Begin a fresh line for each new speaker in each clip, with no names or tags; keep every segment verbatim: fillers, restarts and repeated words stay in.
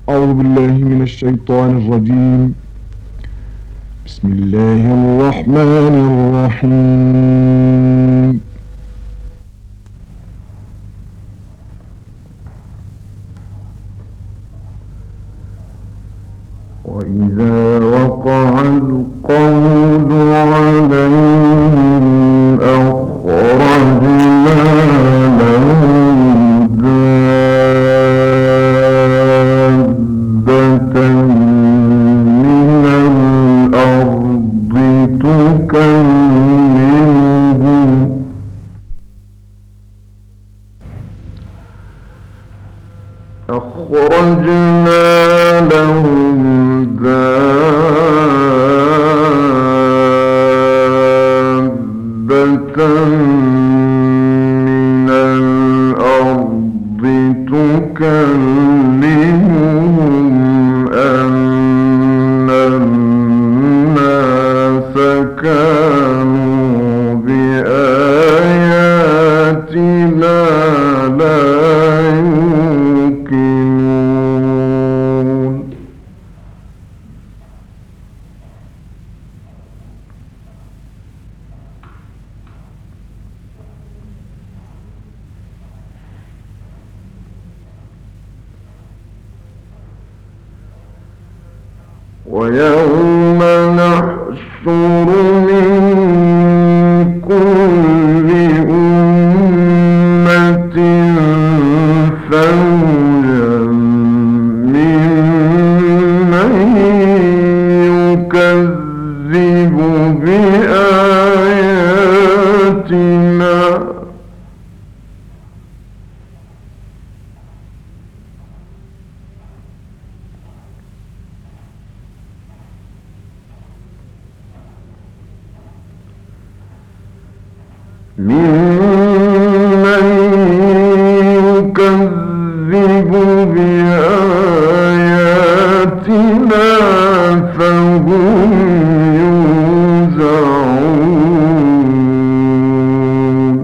أعوذ بالله من الشيطان الرجيم. بسم الله الرحمن الرحيم. وإذا وقع القول عليهم أخرجنا لهم دابة من الأرض تكلمهم أخرجنا لهم دابة من الأرض تكلمهم أن الناس كانوا بآياتنا لا يوقنون. ويوم نحشر من كل أمة فوجا ممن يكذب بآياتنا ممن يكذب بآياتنا فهم يوزعون.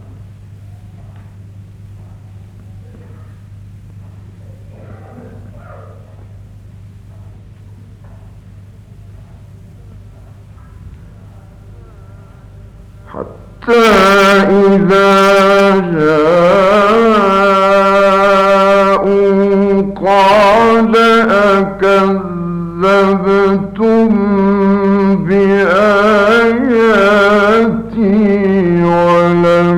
حتى إذا جاءوا قال أكذبتم بآياتي ولم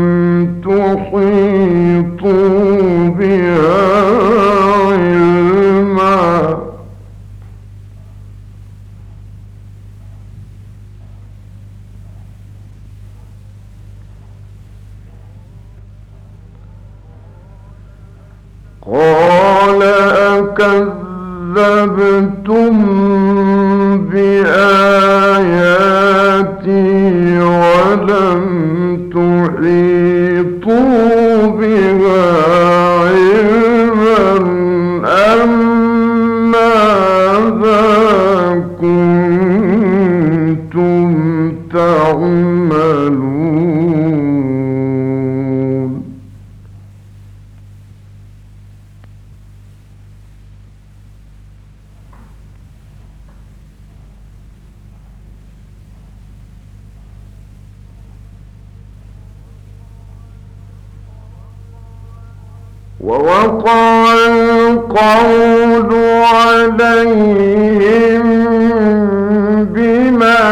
تحيطوا بها علما. قال أكذبتم بآياتي ولم تحيطوا بها علما أم ماذا كنتم تعملون. ووقع القول عليهم بما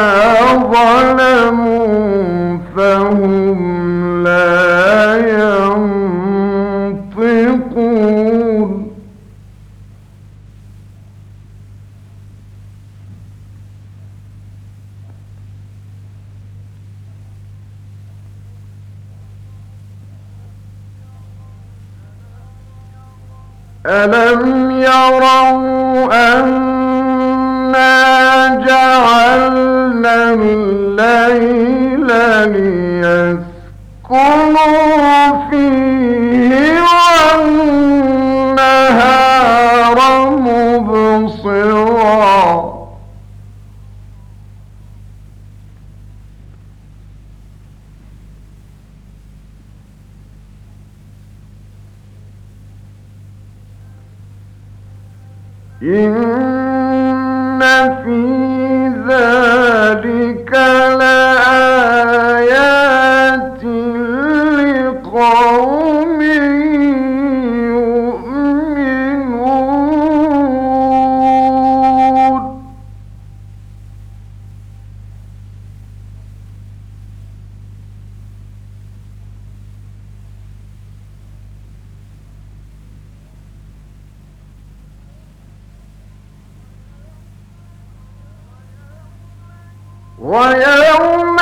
ظلموا فهم لا ينطقون. ألم يروا أنا جعلنا الليل ليسكنوا فيه والنهار مبصرا. إن في ذلك لآيات لقوم يؤمنون. ويوم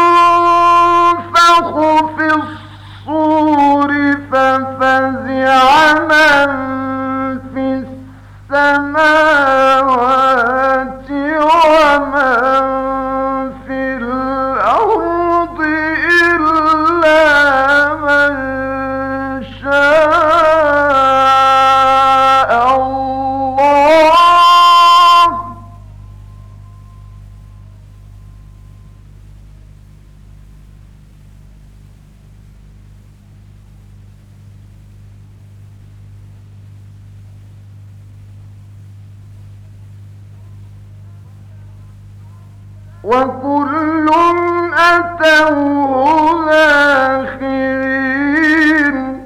ينفخ في الصور ففزع من في السماوات ومن في الأرض إلا من شاء الله. وكل أتوه داخرين.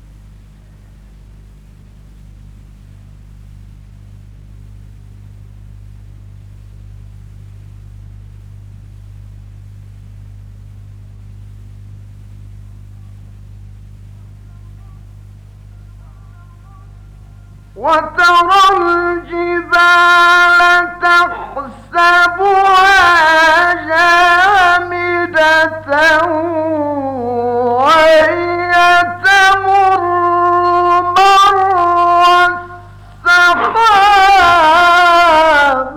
وترى الجبال تحسبها جامدة وهي تمر مر السحاب.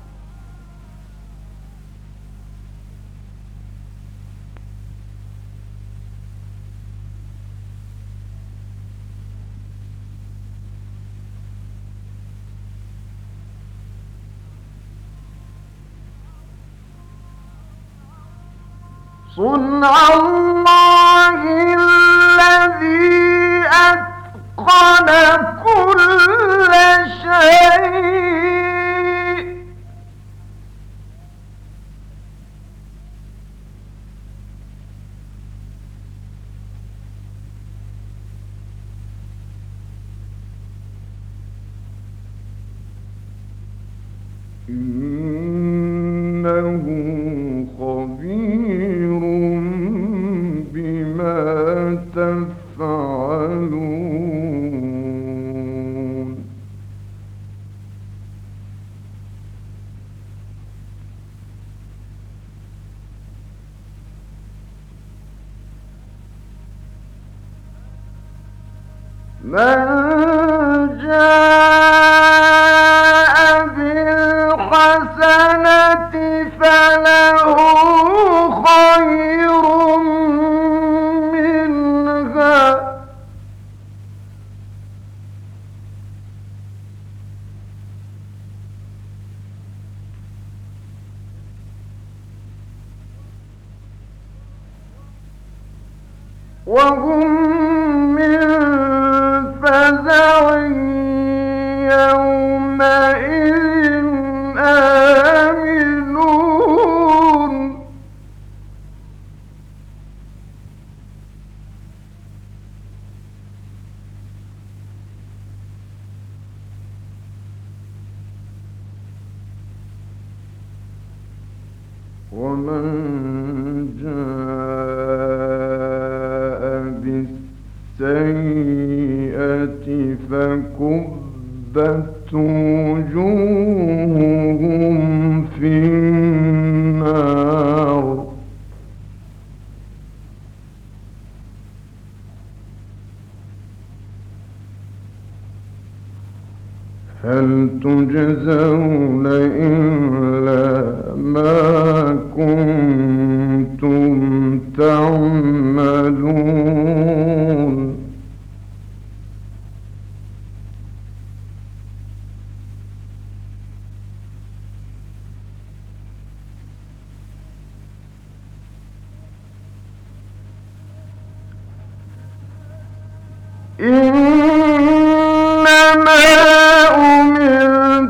صنع الله الذي أتقن كل شيء. إنه خبير بما تفعلون. من جاء بالحسنة فله خير منها وهم من فزع يومئذ آمنون. ومن جاء بالسيئة فكبت وجوههم في النار هل تجزون إلا ما كنتم تعملون. إنما أمرت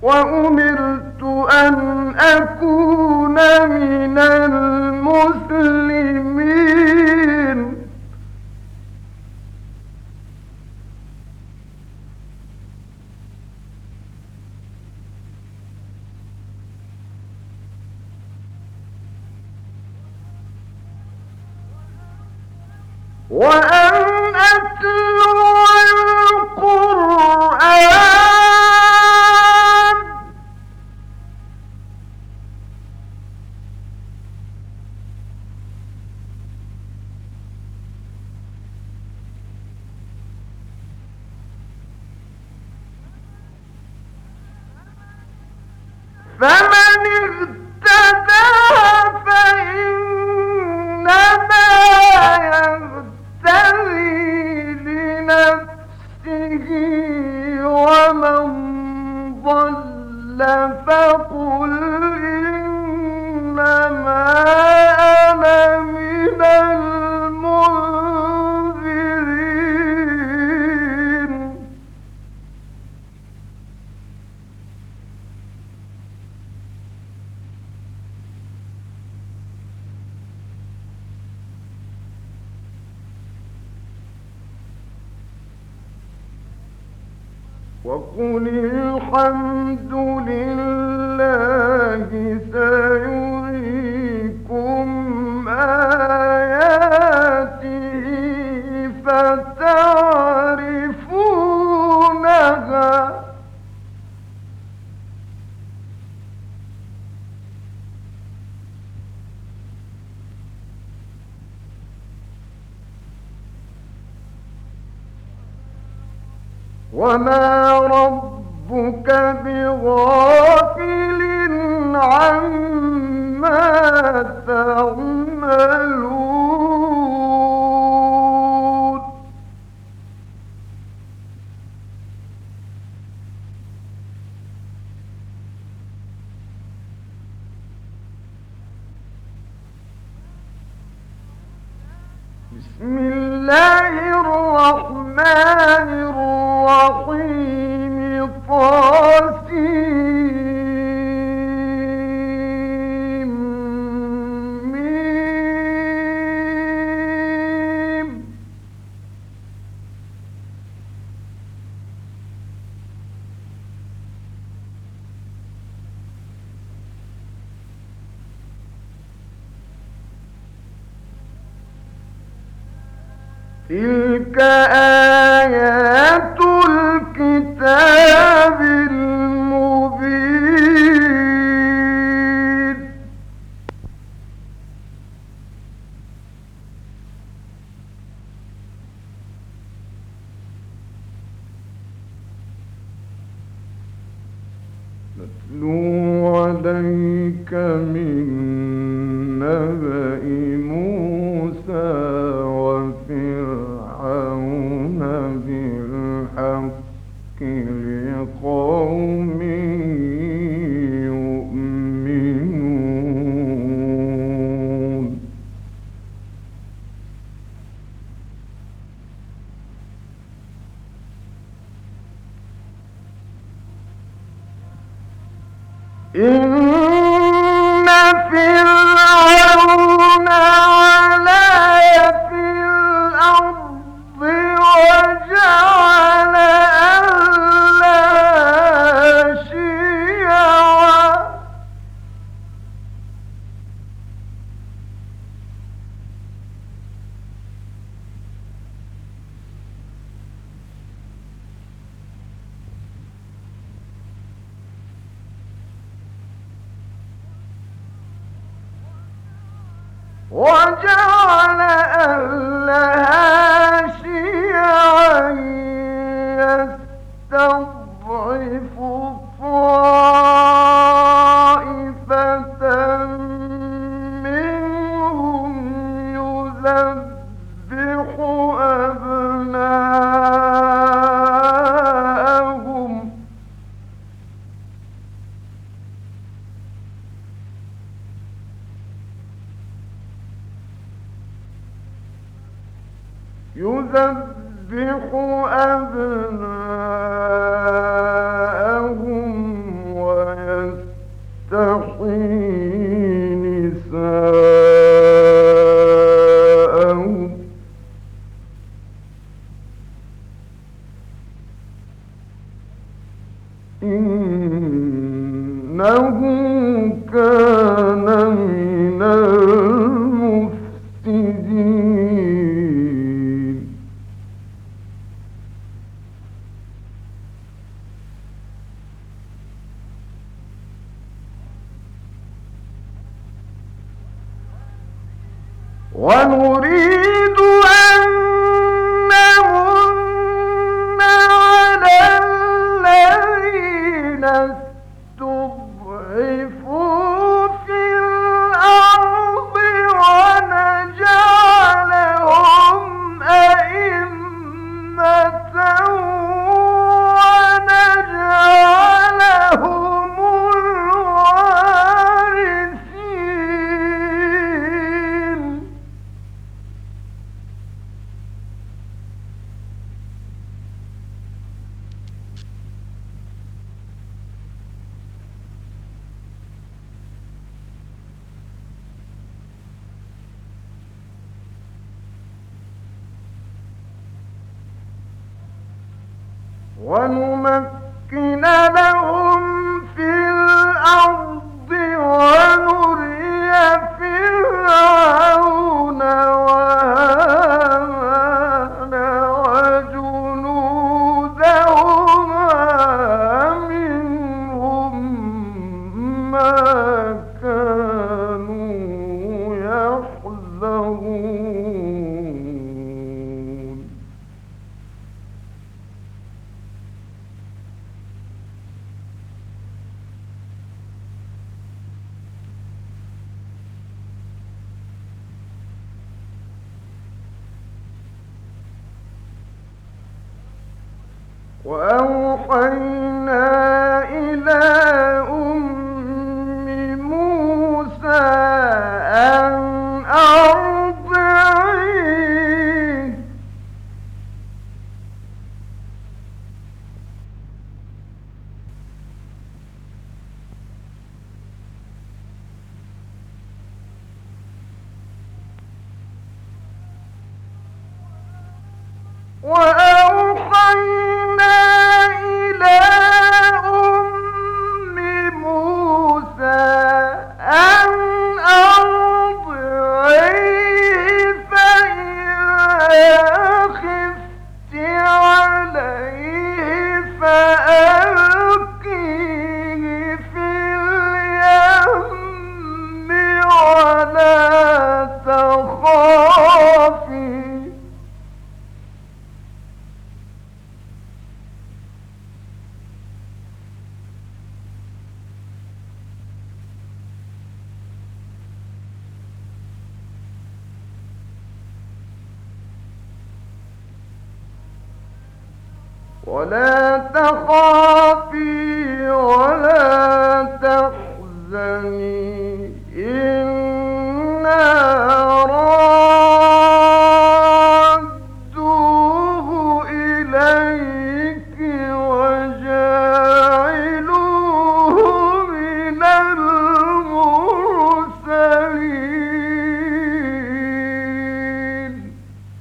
وأمرت أن أكون من المسلمين. وأن أتلو القرآن فمن اهتدى فإنما يهتدي لنفسه ومن ضل فقل إنما أنا من المنذرين. وقل الحمد لله سيريكم آياته فتعرفونها وما ربك بغافل عما تعملون. بسم الله الرحمن الرحيم طاسيم ميم. تلك آيات الكتاب المبين. نتلو عليك من نبأ موسى وفرعون بالحق لقوم يؤمنون. إن فرعون علا في الأرض وجعل أهلها شيعا وجعل أهلها شيعا يستضعف طائفة منهم يذبح أبناءهم يذبح أبناءهم نساءهم إنه كان من المفسدين ونريد أن نمن على الذين استضعفوا في الأرض ونجعلهم أئمة ونجعلهم الوارثين ونمكن لهم في الأرض ونري فرعون وهامان وجنودهما منهم ما كانوا يحذرون وأوحينا إلى أم موسى أن أرضعيه وأوحينا إلى أم موسى أن أرضعيه فإذا خفت عليه فألقيه في اليم ولا تخافي ولا تخافي ولا تحزني إنا رادوه إليك وجاعلوه من المرسلين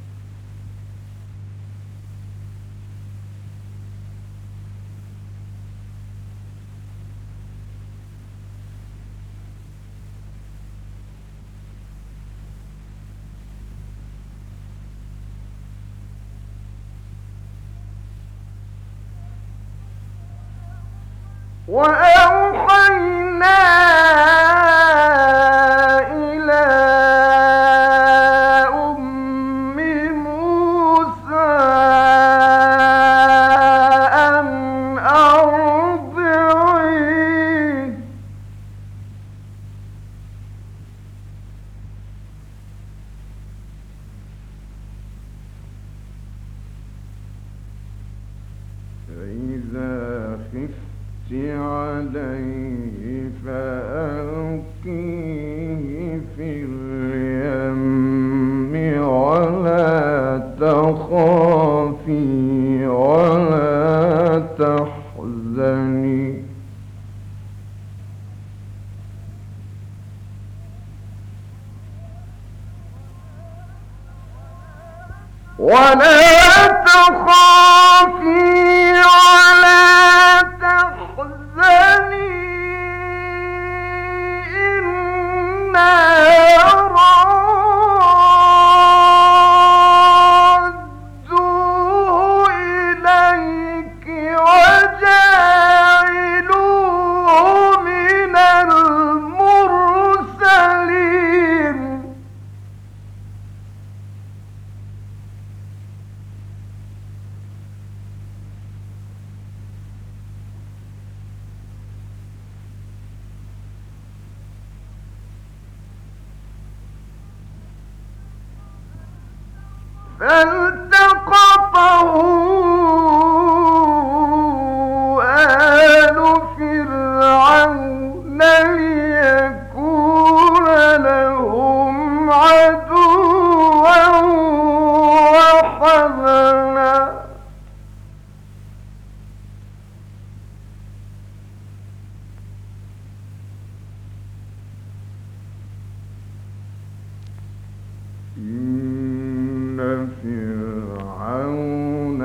وأوحينا إلى أم موسى أن أرضعيه فإذا خفت عليه فألقيه في اليم ولا تخافي ولا تحزني ولا تخافي ولا تحزني إنا رادوه إليك وجاعلوه من المرسلين فالتقطه آل فرعون ليكون لهم عدوا وحزنا إن فرعون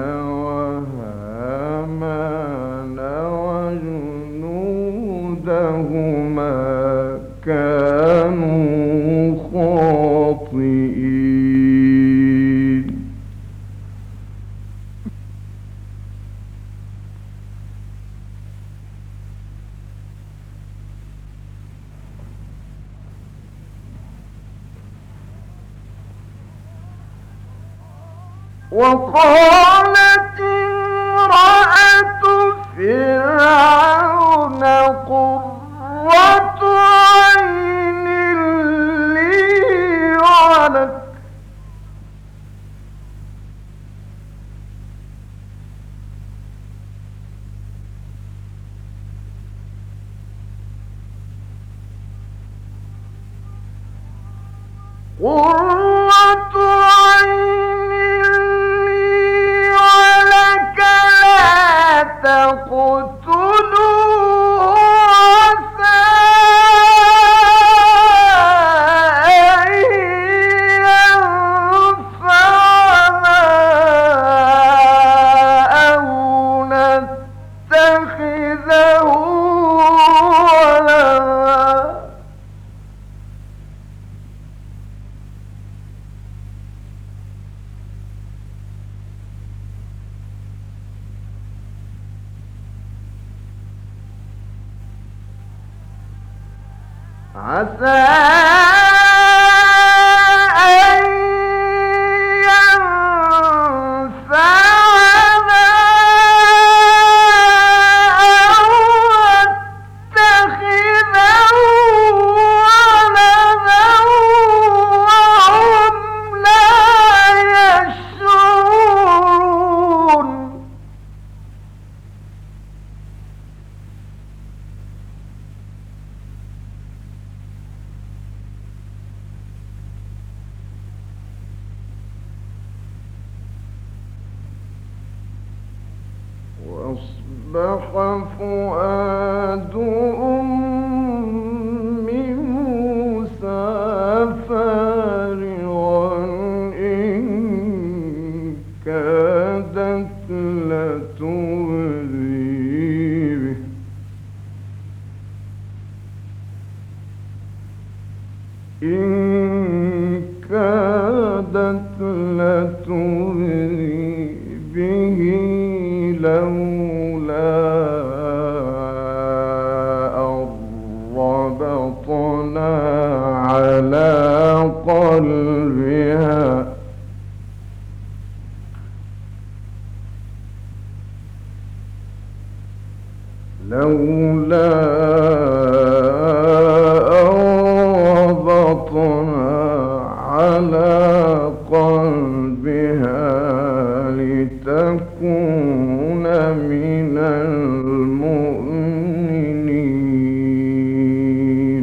وهامان وجنودهما كانوا خاطئين وقالت امرأة فرعون قرة عين لي ولك قرة عين لي ولك لا تقتلوه عسى أن ينفعنا أو نتخذه ولدا عسى أن ينفعنا أو نتخذه ولدا وهم لا يشعرون وأصبح فؤاد أم موسى فارغا إن كادت لتبدي به إن كادت لتبدي به لولا أن ربطنا على قلبها لولا أن ربطنا على قلبها لتكون من المؤمنين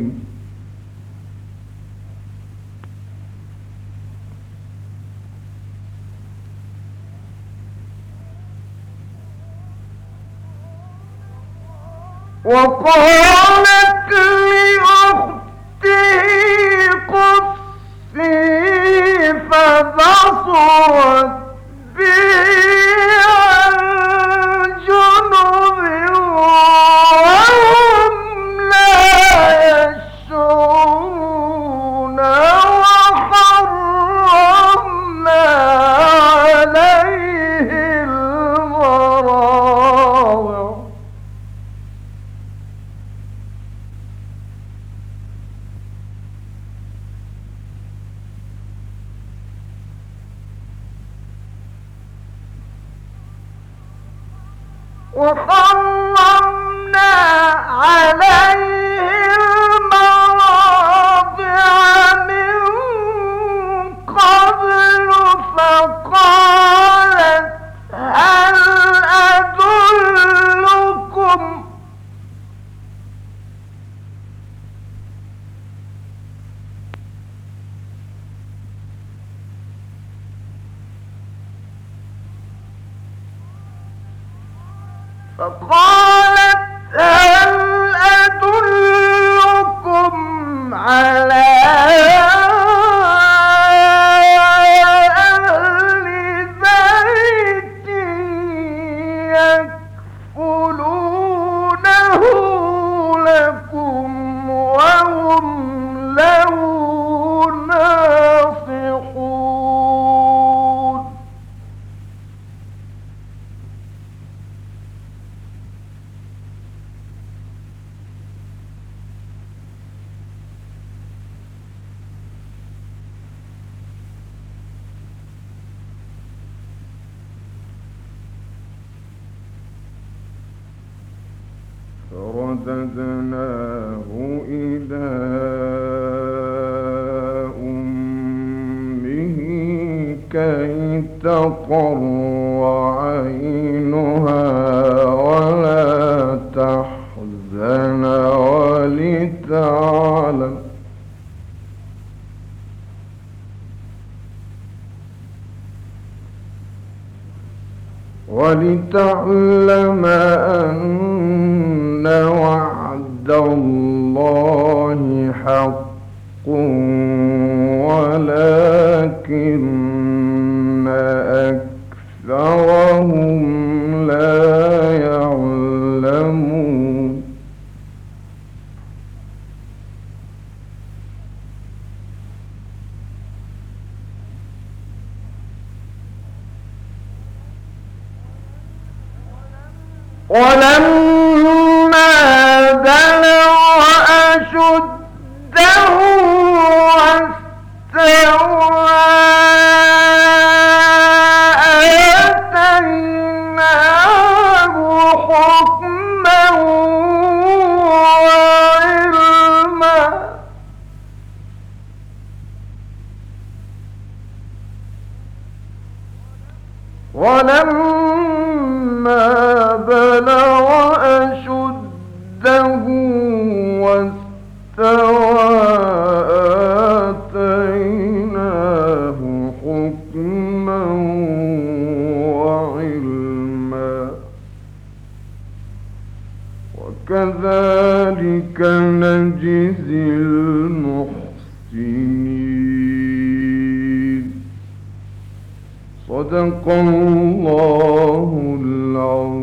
وقالت لأخته قصي فبصرت
وحرمنا عليه المراضع من قبل فقالت هل أدلكم فقالت هل أدلكم على أهل بيت يكفلونه لكم وهم له ناصحون
فرددناه إلى أمه كي تقر عينها ولا تحزن ولتعلم ولتعلم أن وعد الله حق ولكن أكثرهم لا يعلمون ولما بلغ أشده واستوى آتيناه حكما وعلما ولما بلغ أشده واستوى آتيناه حكما وعلما وكذلك نجزي المحسنين صدق الله العظيم.